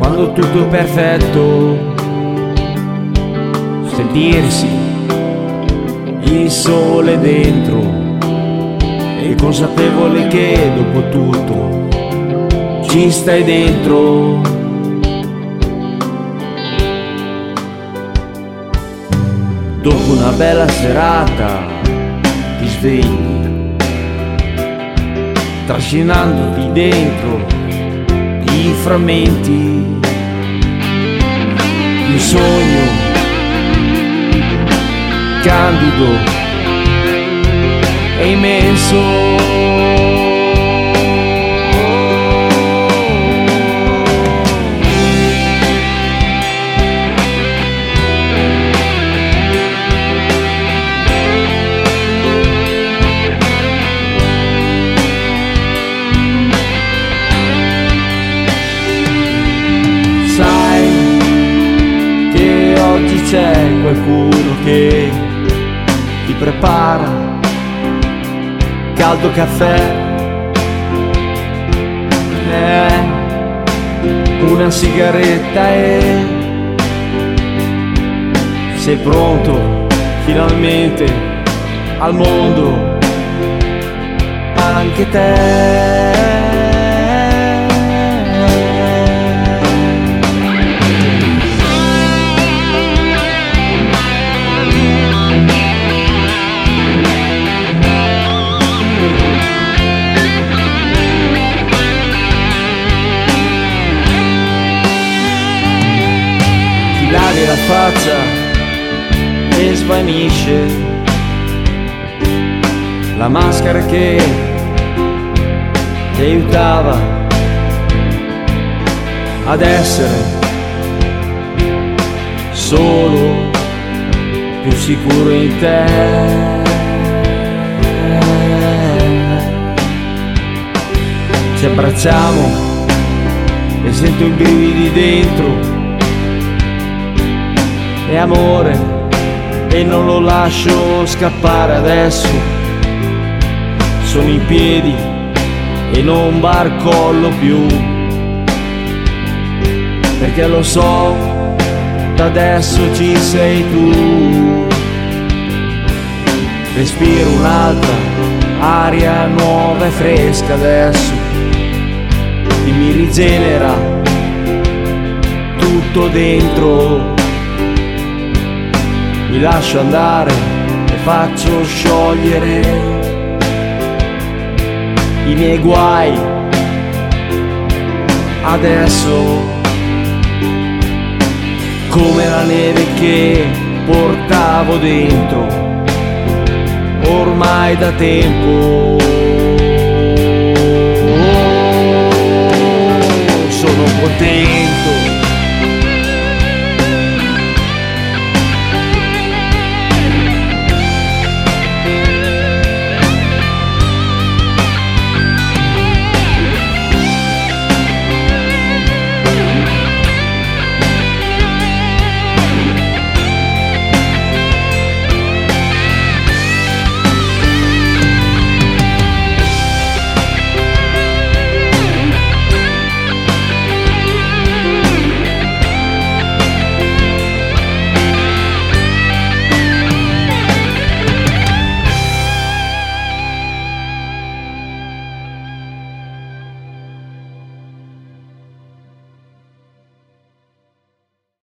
quando tutto è perfetto, sentirsi il sole dentro e consapevole che dopo tutto ci stai dentro. Dopo una bella serata ti svegli, trascinandoti dentro i frammenti di un sogno candido e immenso. Oggi c'è qualcuno che ti prepara caldo caffè, una sigaretta e sei pronto finalmente al mondo, anche te. Lavi la faccia e svanisce la maschera che ti aiutava ad essere solo più sicuro in te. Ci abbracciamo e sento i brividi dentro. È amore e non lo lascio scappare adesso. Sono in piedi e non barcollo più, perché lo so, da adesso ci sei tu. Respiro un'altra aria nuova e fresca adesso e mi rigenera tutto dentro. Mi lascio andare e faccio sciogliere i miei guai adesso, come la neve che portavo dentro ormai da tempo. Sono potente